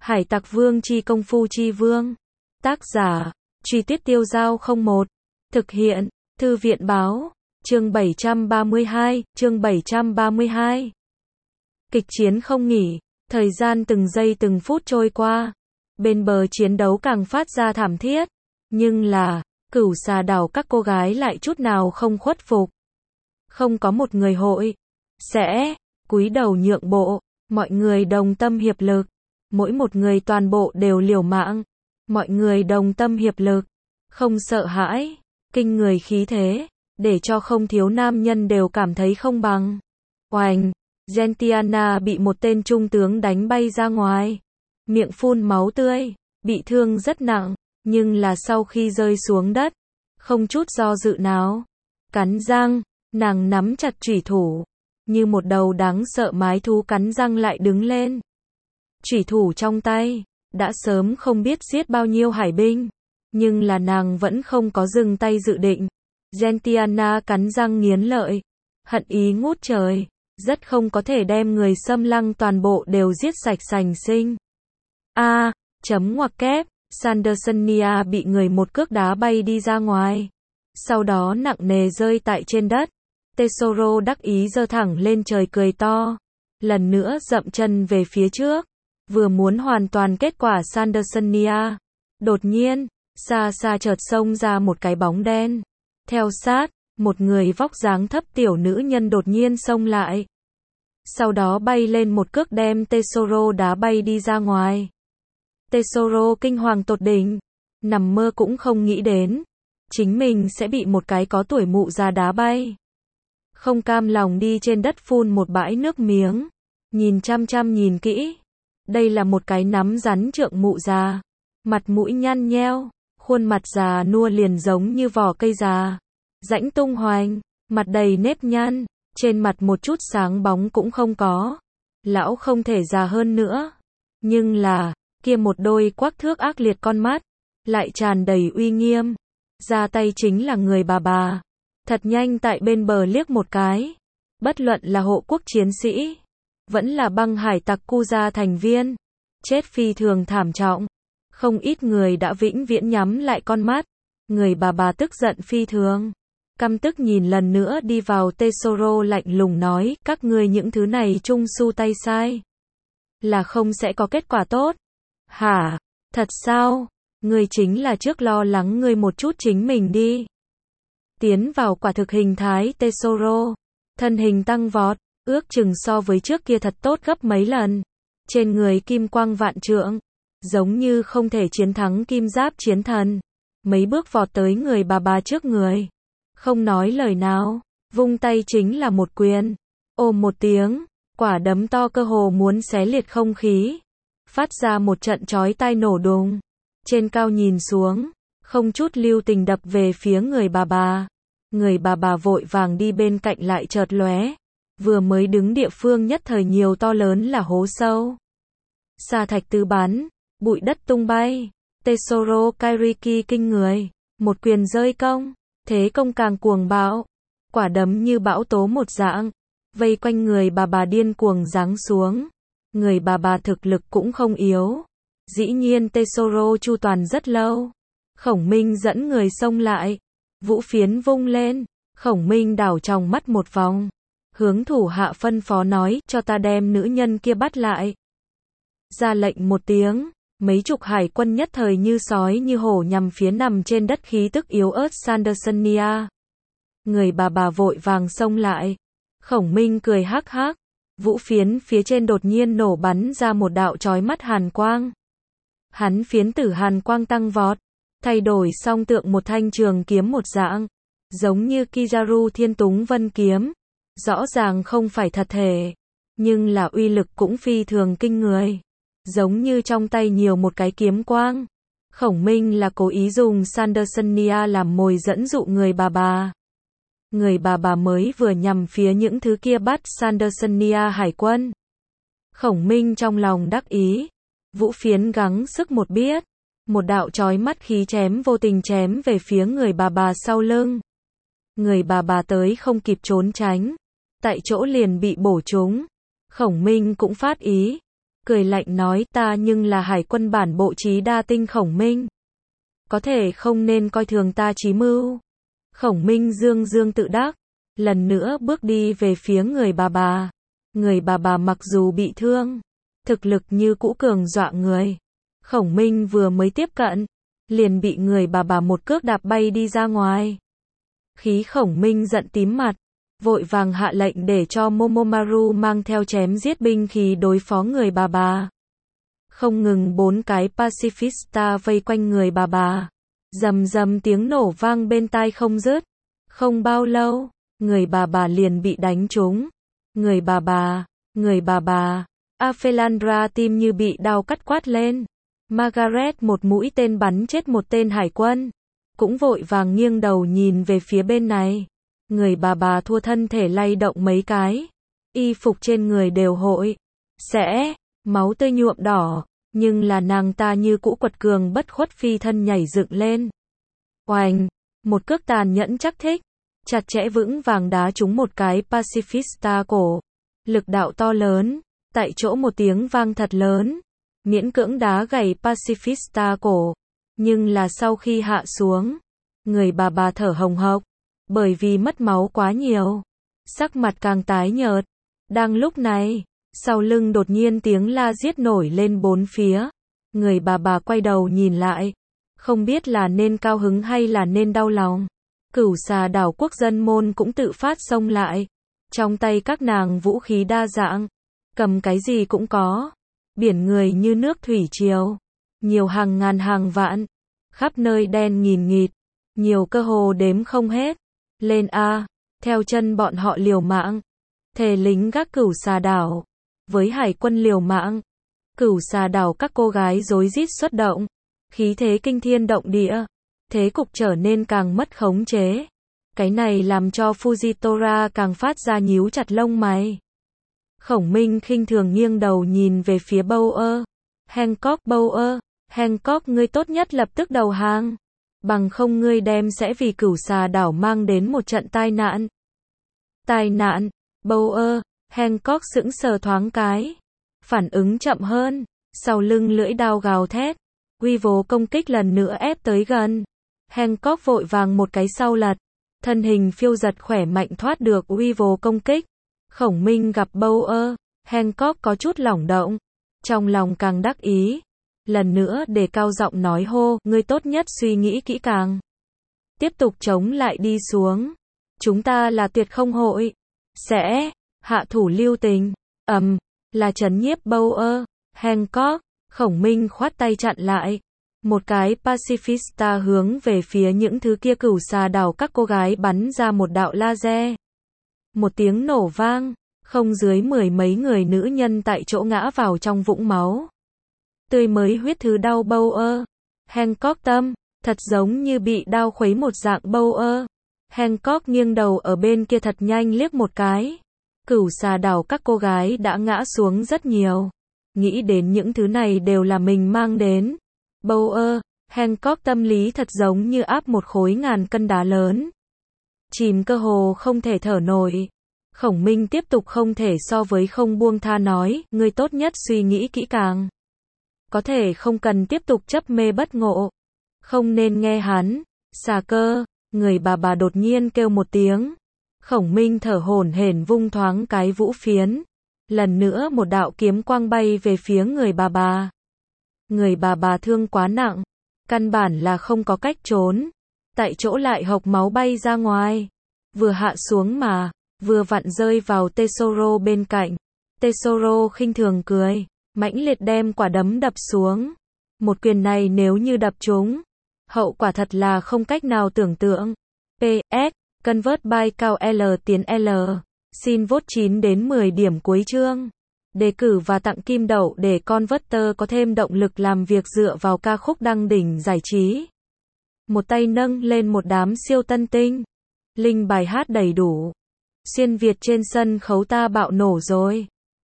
Hải Tặc Vương chi công phu chi vương. Tác giả, Truy Tuyết Tiêu Dao 01. Thực hiện, Thư viện báo, chương 732, chương 732. Kịch chiến không nghỉ, thời gian từng giây từng phút trôi qua. Bên bờ chiến đấu càng phát ra thảm thiết. Nhưng là, Cửu Xà đảo các cô gái lại chút nào không khuất phục. Không có một người hội sẽ cúi đầu nhượng bộ, mọi người đồng tâm hiệp lực. Mỗi một người toàn bộ đều liều mạng. Mọi người đồng tâm hiệp lực, không sợ hãi, kinh người khí thế, để cho không thiếu nam nhân đều cảm thấy không bằng. Oành, Gentiana bị một tên trung tướng đánh bay ra ngoài, miệng phun máu tươi, bị thương rất nặng, nhưng là sau khi rơi xuống đất, không chút do dự nào, cắn răng, nàng nắm chặt chủy thủ, như một đầu đáng sợ mái thú cắn răng lại đứng lên. Chủy thủ trong tay, đã sớm không biết giết bao nhiêu hải binh, nhưng là nàng vẫn không có dừng tay dự định. Gentiana cắn răng nghiến lợi, hận ý ngút trời, rất không có thể đem người xâm lăng toàn bộ đều giết sạch sành sinh. Chấm ngoặc kép, Sandersonia bị người một cước đá bay đi ra ngoài, sau đó nặng nề rơi tại trên đất. Tesoro đắc ý giơ thẳng lên trời cười to, lần nữa dậm chân về phía trước, vừa muốn hoàn toàn kết quả Sandersonia. Đột nhiên, xa xa chợt xông ra một cái bóng đen. Theo sát, một người vóc dáng thấp tiểu nữ nhân đột nhiên xông lại. Sau đó bay lên một cước đem Tesoro đá bay đi ra ngoài. Tesoro kinh hoàng tột đỉnh, nằm mơ cũng không nghĩ đến, chính mình sẽ bị một cái có tuổi mụ già đá bay. Không cam lòng đi trên đất phun một bãi nước miếng, nhìn chăm chăm nhìn kỹ. Đây là một cái nắm rắn trượng mụ già, mặt mũi nhăn nheo, khuôn mặt già nua liền giống như vỏ cây già, rãnh tung hoành, mặt đầy nếp nhăn, trên mặt một chút sáng bóng cũng không có. Lão không thể già hơn nữa, nhưng là, kia một đôi quắc thước ác liệt con mắt, lại tràn đầy uy nghiêm. Ra tay chính là người bà, thật nhanh tại bên bờ liếc một cái. Bất luận là hộ quốc chiến sĩ, vẫn là băng hải tặc cu gia thành viên, chết phi thường thảm trọng. Không ít người đã vĩnh viễn nhắm lại con mắt. Người bà tức giận phi thường, căm tức nhìn lần nữa đi vào Tesoro lạnh lùng nói, các ngươi những thứ này chung su tay sai, là không sẽ có kết quả tốt. Hả? Thật sao? Ngươi chính là trước lo lắng ngươi một chút chính mình đi. Tiến vào quả thực hình thái Tesoro, thân hình tăng vọt, ước chừng so với trước kia thật tốt gấp mấy lần. Trên người kim quang vạn trượng, giống như không thể chiến thắng kim giáp chiến thần. Mấy bước vọt tới người bà trước người, không nói lời nào, vung tay chính là một quyền. Ôm một tiếng, quả đấm to cơ hồ muốn xé liệt không khí, phát ra một trận chói tai nổ đùng. Trên cao nhìn xuống, không chút lưu tình đập về phía người bà. Người bà vội vàng đi bên cạnh lại chợt lóe, vừa mới đứng địa phương nhất thời nhiều to lớn là hố sâu. Sa thạch tứ bắn, bụi đất tung bay. Tesoro Kairiki kinh người, một quyền rơi công, thế công càng cuồng bạo, quả đấm như bão tố một dạng, vây quanh người bà điên cuồng giáng xuống. Người bà thực lực cũng không yếu, dĩ nhiên Tesoro chu toàn rất lâu. Khổng Minh dẫn người xông lại, vũ phiến vung lên, Khổng Minh đảo tròng mắt một vòng, hướng thủ hạ phân phó nói, cho ta đem nữ nhân kia bắt lại. Ra lệnh một tiếng, mấy chục hải quân nhất thời như sói như hổ nhằm phía nằm trên đất khí tức yếu ớt Sandersonia. Người bà vội vàng xông lại, Khổng Minh cười hắc hắc, vũ phiến phía trên đột nhiên nổ bắn ra một đạo chói mắt hàn quang. Hắn phiến tử hàn quang tăng vọt, thay đổi song tượng một thanh trường kiếm một dạng, giống như Kizaru Thiên Túng Vân kiếm, rõ ràng không phải thật thể, nhưng là uy lực cũng phi thường kinh người, giống như trong tay nhiều một cái kiếm quang. Khổng Minh là cố ý dùng Sandersonia làm mồi dẫn dụ người bà. Người bà mới vừa nhằm phía những thứ kia bắt Sandersonia hải quân. Khổng Minh trong lòng đắc ý, vũ phiến gắng sức một biết, một đạo chói mắt khí chém vô tình chém về phía người bà sau lưng. Người bà tới không kịp trốn tránh, tại chỗ liền bị bổ trúng. Khổng Minh cũng phát ý, cười lạnh nói ta nhưng là hải quân bản bộ trí đa tinh Khổng Minh. Có thể không nên coi thường ta trí mưu. Khổng Minh dương dương tự đắc, lần nữa bước đi về phía người bà bà. Người bà bà mặc dù bị thương, thực lực như cũ cường dọa người. Khổng Minh vừa mới tiếp cận, liền bị người bà bà một cước đạp bay đi ra ngoài. Khí Khổng Minh giận tím mặt, vội vàng hạ lệnh để cho Momomaru mang theo chém giết binh khí đối phó người bà bà. Không ngừng 4 cái pacifista vây quanh người bà bà. Rầm rầm tiếng nổ vang bên tai không dứt. Không bao lâu, người bà bà liền bị đánh trúng. Người bà bà, Aphelandra tim như bị đao cắt quát lên. Margaret một mũi tên bắn chết một tên hải quân. Cũng vội vàng nghiêng đầu nhìn về phía bên này. Người bà bà thua thân thể lay động mấy cái. Y phục trên người đều hội máu tươi nhuộm đỏ. Nhưng là nàng ta như cũ quật cường bất khuất phi thân nhảy dựng lên. Oành, một cước tàn nhẫn chắc thích. Chặt chẽ vững vàng đá trúng một cái pacifista cổ. Lực đạo to lớn, tại chỗ một tiếng vang thật lớn. Miễn cưỡng đá gãy pacifista cổ. Nhưng là sau khi hạ xuống, người bà bà thở hồng hộc. Bởi vì mất máu quá nhiều. Sắc mặt càng tái nhợt. Đang lúc này, sau lưng đột nhiên tiếng la giết nổi lên bốn phía. Người bà bà quay đầu nhìn lại. Không biết là nên cao hứng hay là nên đau lòng. Cửu Xà đảo quốc dân môn cũng tự phát xông lại. Trong tay các nàng vũ khí đa dạng. Cầm cái gì cũng có. Biển người như nước thủy triều. Nhiều hàng ngàn hàng vạn. Khắp nơi đen nghìn nghịt. Nhiều cơ hồ đếm không hết. Lên A. Theo chân bọn họ liều mạng. Thề lính gác Cửu Xà đảo. Với hải quân liều mạng. Cửu Xà đảo các cô gái rối rít xuất động. Khí thế kinh thiên động địa. Thế cục trở nên càng mất khống chế. Cái này làm cho Fujitora càng phát ra nhíu chặt lông mày. Khổng Minh khinh thường nghiêng đầu nhìn về phía Bauer. Hancock, ngươi tốt nhất lập tức đầu hàng. Bằng không ngươi đem sẽ vì Cửu Xà đảo mang đến một trận tai nạn. Tai nạn, Bauer, Hancock sững sờ thoáng cái. Phản ứng chậm hơn, sau lưng lưỡi đao gào thét. Uy vô công kích lần nữa ép tới gần. Hancock vội vàng một cái sau lật. Thân hình phiêu giật khỏe mạnh thoát được uy vô công kích. Khổng Minh gặp Bauer, Hancock có chút lỏng động. Trong lòng càng đắc ý. Lần nữa để cao giọng nói hô, ngươi tốt nhất suy nghĩ kỹ càng. Tiếp tục chống lại đi xuống. Chúng ta là tuyệt không hội. Sẽ hạ thủ lưu tình. Là trấn nhiếp Bauer, Hancock. Khổng Minh khoát tay chặn lại. Một cái pacifista hướng về phía những thứ kia Cửu Xà đảo các cô gái bắn ra một đạo laser. Một tiếng nổ vang, không dưới 10 mấy người nữ nhân tại chỗ ngã vào trong vũng máu. Tươi mới huyết thứ đau Bauer. Hancock tâm, thật giống như bị đao khuấy một dạng Bauer. Hancock nghiêng đầu ở bên kia thật nhanh liếc một cái. Cửu Xà đảo các cô gái đã ngã xuống rất nhiều. Nghĩ đến những thứ này đều là mình mang đến. Bauer, Hancock tâm lý thật giống như áp một khối ngàn cân đá lớn. Chìm cơ hồ không thể thở nổi. Khổng Minh tiếp tục không thể so với không buông tha nói, ngươi tốt nhất suy nghĩ kỹ càng. Có thể không cần tiếp tục chấp mê bất ngộ. Không nên nghe hắn. Xà cơ, người bà bà đột nhiên kêu một tiếng. Khổng Minh thở hổn hển vung thoáng cái vũ phiến. Lần nữa một đạo kiếm quang bay về phía người bà bà. Người bà bà thương quá nặng. Căn bản là không có cách trốn. Tại chỗ lại hộc máu bay ra ngoài. Vừa hạ xuống mà, vừa vặn rơi vào Tesoro bên cạnh. Tesoro khinh thường cười. Mãnh liệt đem quả đấm đập xuống. Một quyền này nếu như đập trúng. Hậu quả thật là không cách nào tưởng tượng. PS, Convert by cao L tiến L. Xin vote 9 đến 10 điểm cuối chương. Đề cử và tặng kim đậu để Converter có thêm động lực làm việc dựa vào ca khúc đăng đỉnh giải trí. Một tay nâng lên một đám siêu tân tinh. Link bài hát đầy đủ. Xuyên Việt trên sân khấu ta bạo nổ rồi.